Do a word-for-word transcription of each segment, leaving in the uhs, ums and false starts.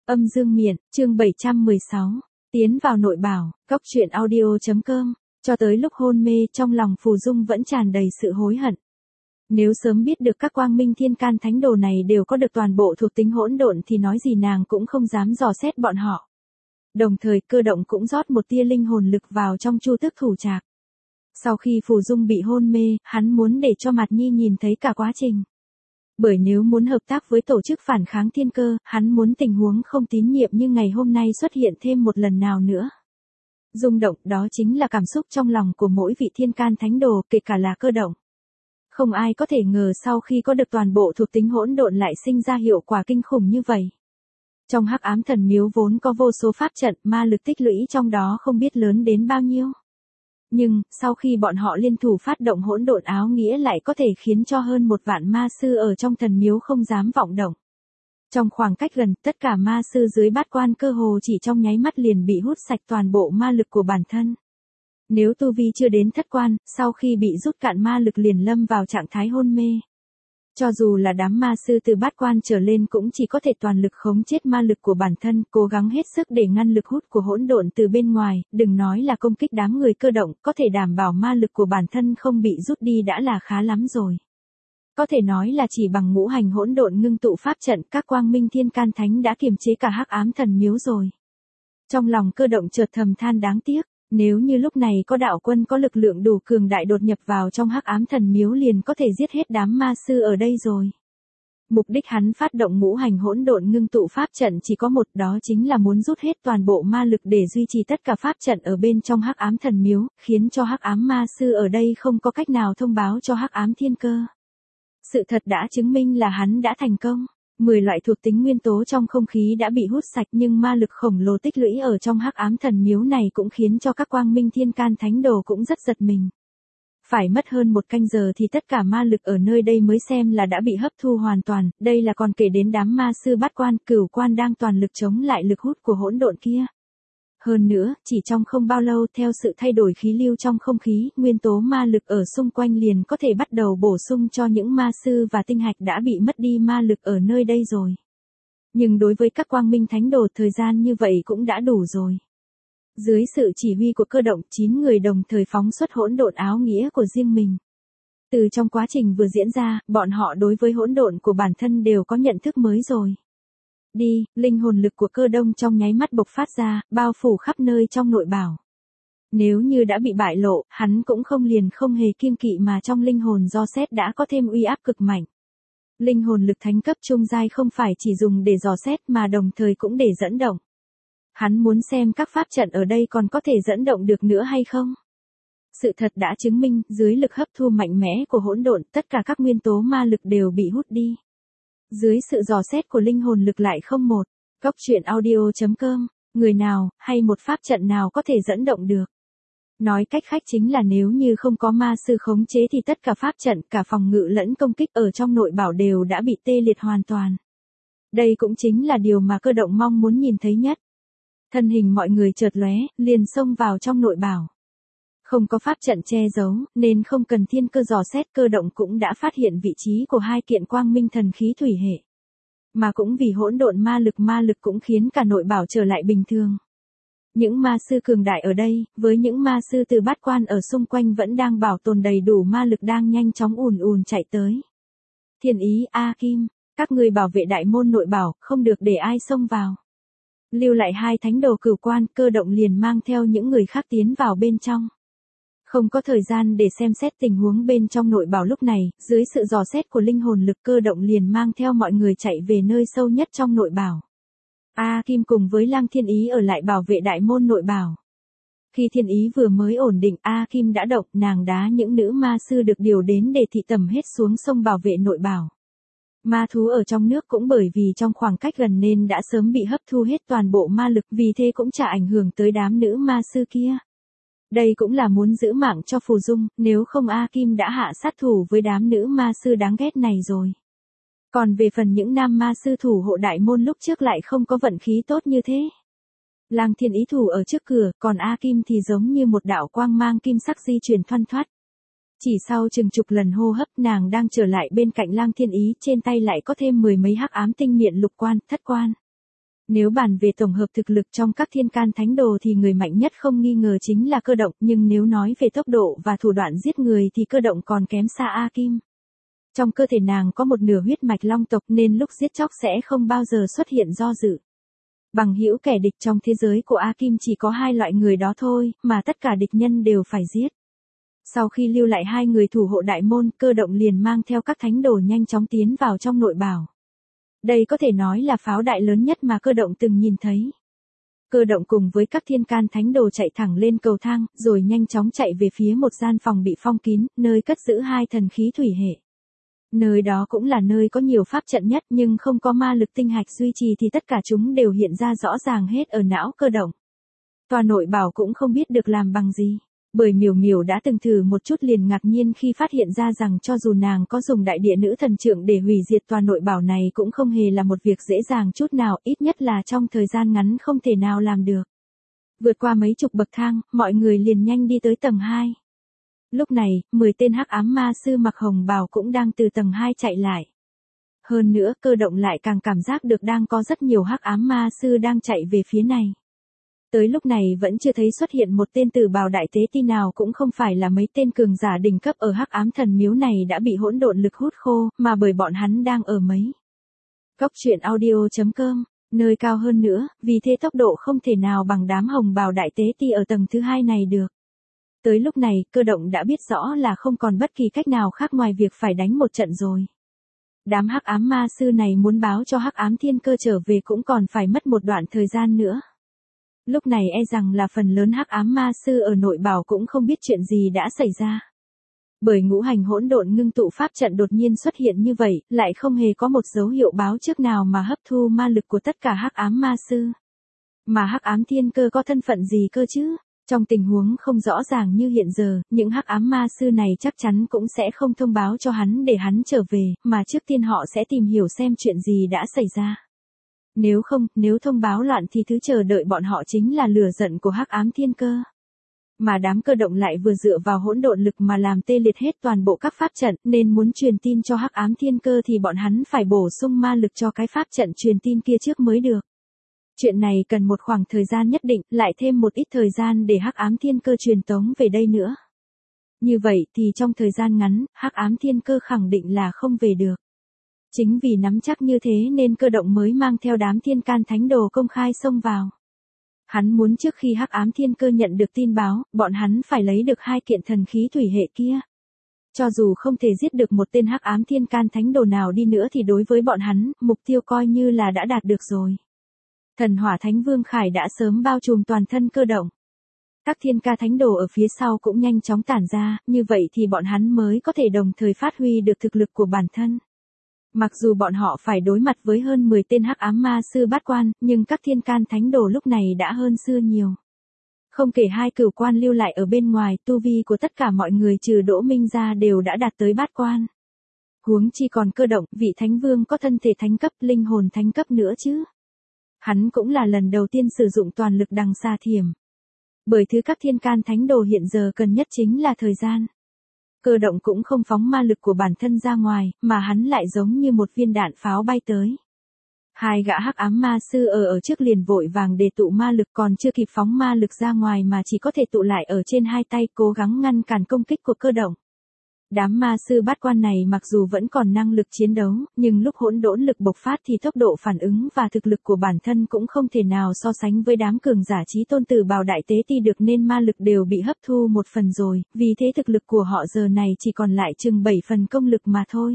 Âm dương miện, chương bảy trăm mười sáu. Tiến vào nội bảo, góc truyện audio.com. Cho tới lúc hôn mê, trong lòng Phù Dung vẫn tràn đầy sự hối hận. Nếu sớm biết được các quang minh thiên can thánh đồ này đều có được toàn bộ thuộc tính hỗn độn thì nói gì nàng cũng không dám dò xét bọn họ. Đồng thời Cơ Động cũng rót một tia linh hồn lực vào trong chu tước thủ trạc. Sau khi Phù Dung bị hôn mê, hắn muốn để cho Mạt Nhi nhìn thấy cả quá trình. Bởi nếu muốn hợp tác với tổ chức phản kháng thiên cơ, hắn muốn tình huống không tín nhiệm như ngày hôm nay xuất hiện thêm một lần nào nữa. Rung động, đó chính là cảm xúc trong lòng của mỗi vị thiên can thánh đồ, kể cả là Cơ Động. Không ai có thể ngờ sau khi có được toàn bộ thuộc tính hỗn độn lại sinh ra hiệu quả kinh khủng như vậy. Trong Hắc Ám Thần Miếu vốn có vô số pháp trận, ma lực tích lũy trong đó không biết lớn đến bao nhiêu. Nhưng, sau khi bọn họ liên thủ phát động hỗn độn áo nghĩa lại có thể khiến cho hơn một vạn ma sư ở trong thần miếu không dám vọng động. Trong khoảng cách gần, tất cả ma sư dưới bát quan cơ hồ chỉ trong nháy mắt liền bị hút sạch toàn bộ ma lực của bản thân. Nếu tu vi chưa đến thất quan, sau khi bị rút cạn ma lực liền lâm vào trạng thái hôn mê. Cho dù là đám ma sư từ bát quan trở lên cũng chỉ có thể toàn lực khống chết ma lực của bản thân, cố gắng hết sức để ngăn lực hút của hỗn độn từ bên ngoài, đừng nói là công kích đám người Cơ Động, có thể đảm bảo ma lực của bản thân không bị rút đi đã là khá lắm rồi. Có thể nói là chỉ bằng ngũ hành hỗn độn ngưng tụ pháp trận, các quang minh thiên can thánh đã kiềm chế cả Hắc Ám Thần Miếu rồi. Trong lòng Cơ Động chợt thầm than đáng tiếc. Nếu như lúc này có đạo quân có lực lượng đủ cường đại đột nhập vào trong Hắc Ám Thần Miếu liền có thể giết hết đám ma sư ở đây rồi. Mục đích hắn phát động ngũ hành hỗn độn ngưng tụ pháp trận chỉ có một, đó chính là muốn rút hết toàn bộ ma lực để duy trì tất cả pháp trận ở bên trong Hắc Ám Thần Miếu, khiến cho Hắc Ám ma sư ở đây không có cách nào thông báo cho Hắc Ám thiên cơ. Sự thật đã chứng minh là hắn đã thành công. mười loại thuộc tính nguyên tố trong không khí đã bị hút sạch nhưng ma lực khổng lồ tích lũy ở trong Hắc Ám Thần Miếu này cũng khiến cho các quang minh thiên can thánh đồ cũng rất giật mình. Phải mất hơn một canh giờ thì tất cả ma lực ở nơi đây mới xem là đã bị hấp thu hoàn toàn, đây là còn kể đến đám ma sư bát quan, cửu quan đang toàn lực chống lại lực hút của hỗn độn kia. Hơn nữa, chỉ trong không bao lâu theo sự thay đổi khí lưu trong không khí, nguyên tố ma lực ở xung quanh liền có thể bắt đầu bổ sung cho những ma sư và tinh hạch đã bị mất đi ma lực ở nơi đây rồi. Nhưng đối với các quang minh thánh đồ thời gian như vậy cũng đã đủ rồi. Dưới sự chỉ huy của Cơ Động, chín người đồng thời phóng xuất hỗn độn áo nghĩa của riêng mình. Từ trong quá trình vừa diễn ra, bọn họ đối với hỗn độn của bản thân đều có nhận thức mới rồi. Đi, linh hồn lực của Cơ Đông trong nháy mắt bộc phát ra, bao phủ khắp nơi trong nội bảo. Nếu như đã bị bại lộ, hắn cũng không liền không hề kiêng kỵ mà trong linh hồn do xét đã có thêm uy áp cực mạnh. Linh hồn lực thánh cấp trung giai không phải chỉ dùng để dò xét mà đồng thời cũng để dẫn động. Hắn muốn xem các pháp trận ở đây còn có thể dẫn động được nữa hay không. Sự thật đã chứng minh, dưới lực hấp thu mạnh mẽ của hỗn độn, tất cả các nguyên tố ma lực đều bị hút đi. Dưới sự dò xét của linh hồn lực lại không một, góc truyện audio.com, người nào, hay một pháp trận nào có thể dẫn động được. Nói cách khác chính là nếu như không có ma sư khống chế thì tất cả pháp trận, cả phòng ngự lẫn công kích ở trong nội bảo đều đã bị tê liệt hoàn toàn. Đây cũng chính là điều mà Cơ Động mong muốn nhìn thấy nhất. Thân hình mọi người chợt lóe, liền xông vào trong nội bảo. Không có pháp trận che giấu, nên không cần thiên cơ dò xét, Cơ Động cũng đã phát hiện vị trí của hai kiện quang minh thần khí thủy hệ. Mà cũng vì hỗn độn ma lực ma lực cũng khiến cả nội bảo trở lại bình thường. Những ma sư cường đại ở đây, với những ma sư từ bát quan ở xung quanh vẫn đang bảo tồn đầy đủ ma lực đang nhanh chóng ùn ùn chạy tới. Thiên Ý, A Kim, các người bảo vệ đại môn nội bảo, không được để ai xông vào. Lưu lại hai thánh đồ cửu quan, Cơ Động liền mang theo những người khác tiến vào bên trong. Không có thời gian để xem xét tình huống bên trong nội bảo lúc này, dưới sự dò xét của linh hồn lực Cơ Động liền mang theo mọi người chạy về nơi sâu nhất trong nội bảo. A Kim cùng với Lăng Thiên Ý ở lại bảo vệ đại môn nội bảo. Khi Thiên Ý vừa mới ổn định, A Kim đã động, nàng đá những nữ ma sư được điều đến để thị tẩm hết xuống sông bảo vệ nội bảo. Ma thú ở trong nước cũng bởi vì trong khoảng cách gần nên đã sớm bị hấp thu hết toàn bộ ma lực, vì thế cũng chả ảnh hưởng tới đám nữ ma sư kia. Đây cũng là muốn giữ mạng cho Phù Dung, nếu không A Kim đã hạ sát thủ với đám nữ ma sư đáng ghét này rồi. Còn về phần những nam ma sư thủ hộ đại môn lúc trước lại không có vận khí tốt như thế. Lăng Thiên Ý thủ ở trước cửa, còn A Kim thì giống như một đạo quang mang kim sắc di chuyển thoăn thoắt. Chỉ sau chừng chục lần hô hấp nàng đang trở lại bên cạnh Lăng Thiên Ý, trên tay lại có thêm mười mấy hắc ám tinh miện lục quan, thất quan. Nếu bàn về tổng hợp thực lực trong các thiên can thánh đồ thì người mạnh nhất không nghi ngờ chính là Cơ Động, nhưng nếu nói về tốc độ và thủ đoạn giết người thì Cơ Động còn kém xa A Kim. Trong cơ thể nàng có một nửa huyết mạch long tộc nên lúc giết chóc sẽ không bao giờ xuất hiện do dự. Bằng hữu kẻ địch trong thế giới của A Kim chỉ có hai loại người đó thôi, mà tất cả địch nhân đều phải giết. Sau khi lưu lại hai người thủ hộ đại môn, Cơ Động liền mang theo các thánh đồ nhanh chóng tiến vào trong nội bảo. Đây có thể nói là pháo đại lớn nhất mà Cơ Động từng nhìn thấy. Cơ Động cùng với các thiên can thánh đồ chạy thẳng lên cầu thang, rồi nhanh chóng chạy về phía một gian phòng bị phong kín, nơi cất giữ hai thần khí thủy hệ. Nơi đó cũng là nơi có nhiều pháp trận nhất, nhưng không có ma lực tinh hạch duy trì thì tất cả chúng đều hiện ra rõ ràng hết ở não Cơ Động. Tòa nội bảo cũng không biết được làm bằng gì. Bởi Miểu Miểu đã từng thử một chút liền ngạc nhiên khi phát hiện ra rằng cho dù nàng có dùng đại địa nữ thần trượng để hủy diệt tòa nội bảo này cũng không hề là một việc dễ dàng chút nào, ít nhất là trong thời gian ngắn không thể nào làm được. Vượt qua mấy chục bậc thang, mọi người liền nhanh đi tới tầng hai. Lúc này, mười tên hắc ám ma sư mặc hồng bào cũng đang từ tầng hai chạy lại. Hơn nữa, Cơ Động lại càng cảm giác được đang có rất nhiều hắc ám ma sư đang chạy về phía này. Tới lúc này vẫn chưa thấy xuất hiện một tên tử bào đại tế ti nào, cũng không phải là mấy tên cường giả đỉnh cấp ở hắc ám thần miếu này đã bị hỗn độn lực hút khô, mà bởi bọn hắn đang ở mấy. Góc truyện audio chấm com, nơi cao hơn nữa, vì thế tốc độ không thể nào bằng đám hồng bào đại tế ti ở tầng thứ hai này được. Tới lúc này, Cơ Động đã biết rõ là không còn bất kỳ cách nào khác ngoài việc phải đánh một trận rồi. Đám hắc ám ma sư này muốn báo cho hắc ám thiên cơ trở về cũng còn phải mất một đoạn thời gian nữa. Lúc này e rằng là phần lớn hắc ám ma sư ở nội bảo cũng không biết chuyện gì đã xảy ra. Bởi ngũ hành hỗn độn ngưng tụ pháp trận đột nhiên xuất hiện như vậy, lại không hề có một dấu hiệu báo trước nào mà hấp thu ma lực của tất cả hắc ám ma sư. Mà hắc ám thiên cơ có thân phận gì cơ chứ? Trong tình huống không rõ ràng như hiện giờ, những hắc ám ma sư này chắc chắn cũng sẽ không thông báo cho hắn để hắn trở về, mà trước tiên họ sẽ tìm hiểu xem chuyện gì đã xảy ra. Nếu không, nếu thông báo loạn thì thứ chờ đợi bọn họ chính là lửa giận của hắc ám thiên cơ. Mà đám Cơ Động lại vừa dựa vào hỗn độn lực mà làm tê liệt hết toàn bộ các pháp trận, nên muốn truyền tin cho hắc ám thiên cơ thì bọn hắn phải bổ sung ma lực cho cái pháp trận truyền tin kia trước mới được. Chuyện này cần một khoảng thời gian nhất định, lại thêm một ít thời gian để hắc ám thiên cơ truyền tống về đây nữa. Như vậy thì trong thời gian ngắn, hắc ám thiên cơ khẳng định là không về được. Chính vì nắm chắc như thế nên Cơ Động mới mang theo đám thiên can thánh đồ công khai xông vào. Hắn muốn trước khi hắc ám thiên cơ nhận được tin báo, bọn hắn phải lấy được hai kiện thần khí thủy hệ kia. Cho dù không thể giết được một tên hắc ám thiên can thánh đồ nào đi nữa thì đối với bọn hắn, mục tiêu coi như là đã đạt được rồi. Thần hỏa thánh vương Khải đã sớm bao trùm toàn thân Cơ Động. Các thiên ca thánh đồ ở phía sau cũng nhanh chóng tản ra, như vậy thì bọn hắn mới có thể đồng thời phát huy được thực lực của bản thân. Mặc dù bọn họ phải đối mặt với hơn mười tên hắc ám ma sư bát quan, nhưng các thiên can thánh đồ lúc này đã hơn xưa nhiều. Không kể hai cửu quan lưu lại ở bên ngoài, tu vi của tất cả mọi người trừ Đỗ Minh ra đều đã đạt tới bát quan. Huống chi còn Cơ Động, vị thánh vương có thân thể thánh cấp, linh hồn thánh cấp nữa chứ. Hắn cũng là lần đầu tiên sử dụng toàn lực đằng xa thiểm. Bởi thứ các thiên can thánh đồ hiện giờ cần nhất chính là thời gian. Cơ Động cũng không phóng ma lực của bản thân ra ngoài, mà hắn lại giống như một viên đạn pháo bay tới. Hai gã hắc ám ma sư ở ở trước liền vội vàng để tụ ma lực, còn chưa kịp phóng ma lực ra ngoài mà chỉ có thể tụ lại ở trên hai tay, cố gắng ngăn cản công kích của Cơ Động. Đám ma sư bát quan này mặc dù vẫn còn năng lực chiến đấu, nhưng lúc hỗn độn lực bộc phát thì tốc độ phản ứng và thực lực của bản thân cũng không thể nào so sánh với đám cường giả chí tôn tử bào đại tế ti được, nên ma lực đều bị hấp thu một phần rồi, vì thế thực lực của họ giờ này chỉ còn lại chừng bảy phần công lực mà thôi.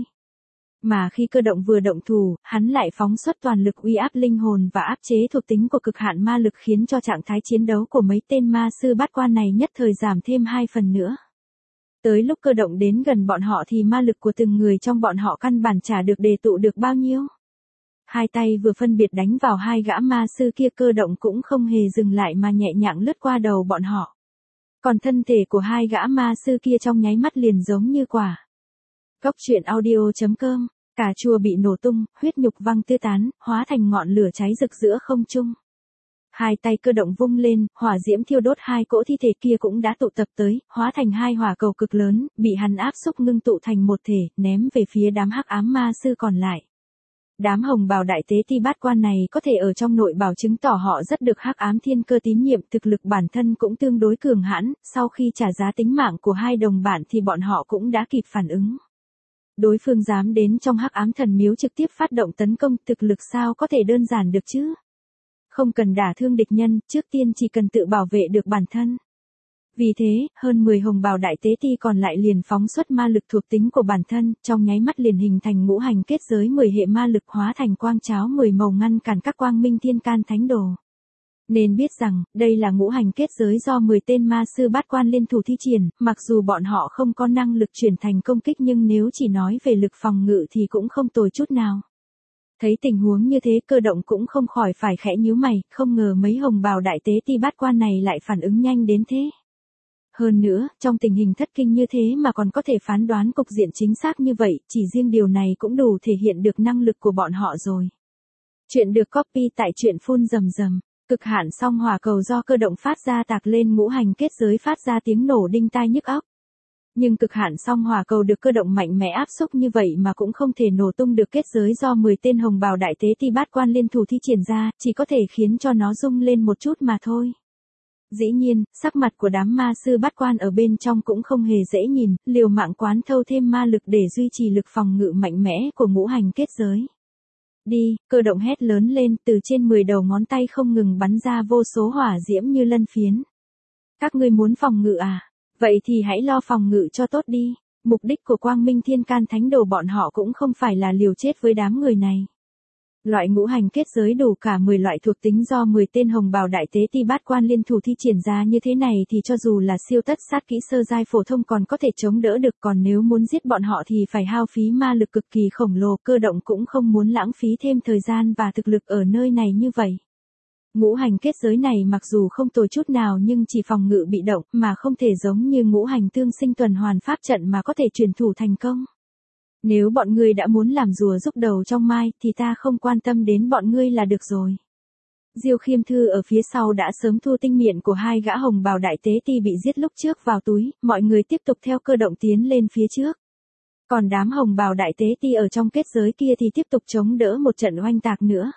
Mà khi Cơ Động vừa động thủ, hắn lại phóng xuất toàn lực uy áp linh hồn và áp chế thuộc tính của cực hạn ma lực, khiến cho trạng thái chiến đấu của mấy tên ma sư bát quan này nhất thời giảm thêm hai phần nữa. Tới lúc Cơ Động đến gần bọn họ thì ma lực của từng người trong bọn họ căn bản chả được đề tụ được bao nhiêu. Hai tay vừa phân biệt đánh vào hai gã ma sư kia, Cơ Động cũng không hề dừng lại mà nhẹ nhàng lướt qua đầu bọn họ. Còn thân thể của hai gã ma sư kia trong nháy mắt liền giống như quả. Góc truyện audio chấm com, cà chua bị nổ tung, huyết nhục văng tứ tán, hóa thành ngọn lửa cháy rực giữa không trung. Hai tay Cơ Động vung lên, hỏa diễm thiêu đốt hai cỗ thi thể kia cũng đã tụ tập tới, hóa thành hai hỏa cầu cực lớn, bị hắn áp xúc ngưng tụ thành một thể, ném về phía đám hắc ám ma sư còn lại. Đám hồng bào đại tế ti bát quan này có thể ở trong nội bảo chứng tỏ họ rất được hắc ám thiên cơ tín nhiệm, thực lực bản thân cũng tương đối cường hãn, sau khi trả giá tính mạng của hai đồng bạn thì bọn họ cũng đã kịp phản ứng. Đối phương dám đến trong hắc ám thần miếu trực tiếp phát động tấn công, thực lực sao có thể đơn giản được chứ? Không cần đả thương địch nhân, trước tiên chỉ cần tự bảo vệ được bản thân. Vì thế, hơn mười hồng bào đại tế ti còn lại liền phóng xuất ma lực thuộc tính của bản thân, trong nháy mắt liền hình thành ngũ hành kết giới mười hệ ma lực hóa thành quang cháo mười màu ngăn cản các quang minh thiên can thánh đồ. Nên biết rằng, đây là ngũ hành kết giới do mười tên ma sư bát quan liên thủ thi triển, mặc dù bọn họ không có năng lực chuyển thành công kích nhưng nếu chỉ nói về lực phòng ngự thì cũng không tồi chút nào. Thấy tình huống như thế Cơ Động cũng không khỏi phải khẽ nhíu mày, không ngờ mấy hồng bào đại tế ti bát quan này lại phản ứng nhanh đến thế. Hơn nữa, trong tình hình thất kinh như thế mà còn có thể phán đoán cục diện chính xác như vậy, chỉ riêng điều này cũng đủ thể hiện được năng lực của bọn họ rồi. Chuyện được copy tại truyện phun rầm rầm. Cực hạn song hỏa cầu do Cơ Động phát ra tạc lên ngũ hành kết giới phát ra tiếng nổ đinh tai nhức óc. Nhưng cực hạn song hỏa cầu được Cơ Động mạnh mẽ áp xúc như vậy mà cũng không thể nổ tung được kết giới do mười tên hồng bào đại tế ti bát quan liên thủ thi triển ra, chỉ có thể khiến cho nó rung lên một chút mà thôi. Dĩ nhiên, sắc mặt của đám ma sư bát quan ở bên trong cũng không hề dễ nhìn, liều mạng quán thâu thêm ma lực để duy trì lực phòng ngự mạnh mẽ của ngũ hành kết giới. Đi, Cơ Động hét lớn lên, từ trên mười đầu ngón tay không ngừng bắn ra vô số hỏa diễm như lân phiến. Các ngươi muốn phòng ngự à? Vậy thì hãy lo phòng ngự cho tốt đi. Mục đích của Quang Minh Thiên Can Thánh Đồ bọn họ cũng không phải là liều chết với đám người này. Loại ngũ hành kết giới đủ cả mười loại thuộc tính do mười tên hồng bào đại tế ti bát quan liên thủ thi triển ra như thế này thì cho dù là siêu tất sát kỹ sơ giai phổ thông còn có thể chống đỡ được, còn nếu muốn giết bọn họ thì phải hao phí ma lực cực kỳ khổng lồ. Cơ Động cũng không muốn lãng phí thêm thời gian và thực lực ở nơi này như vậy. Ngũ hành kết giới này mặc dù không tồi chút nào nhưng chỉ phòng ngự bị động mà không thể giống như ngũ hành tương sinh tuần hoàn pháp trận mà có thể truyền thủ thành công. Nếu bọn ngươi đã muốn làm rùa rúc đầu trong mai thì ta không quan tâm đến bọn ngươi là được rồi. Diêu Khiêm Thư ở phía sau đã sớm thu tinh miệng của hai gã hồng bào đại tế ti bị giết lúc trước vào túi, mọi người tiếp tục theo Cơ Động tiến lên phía trước. Còn đám hồng bào đại tế ti ở trong kết giới kia thì tiếp tục chống đỡ một trận oanh tạc nữa.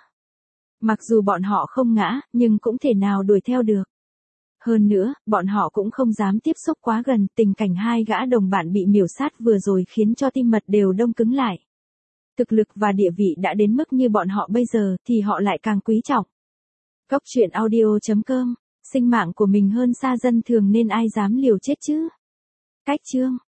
Mặc dù bọn họ không ngã, nhưng cũng thể nào đuổi theo được. Hơn nữa, bọn họ cũng không dám tiếp xúc quá gần, tình cảnh hai gã đồng bạn bị miểu sát vừa rồi khiến cho tim mật đều đông cứng lại. Thực lực và địa vị đã đến mức như bọn họ bây giờ thì họ lại càng quý trọng. Cốc truyện audio chấm com, sinh mạng của mình hơn xa dân thường nên ai dám liều chết chứ? Cách chương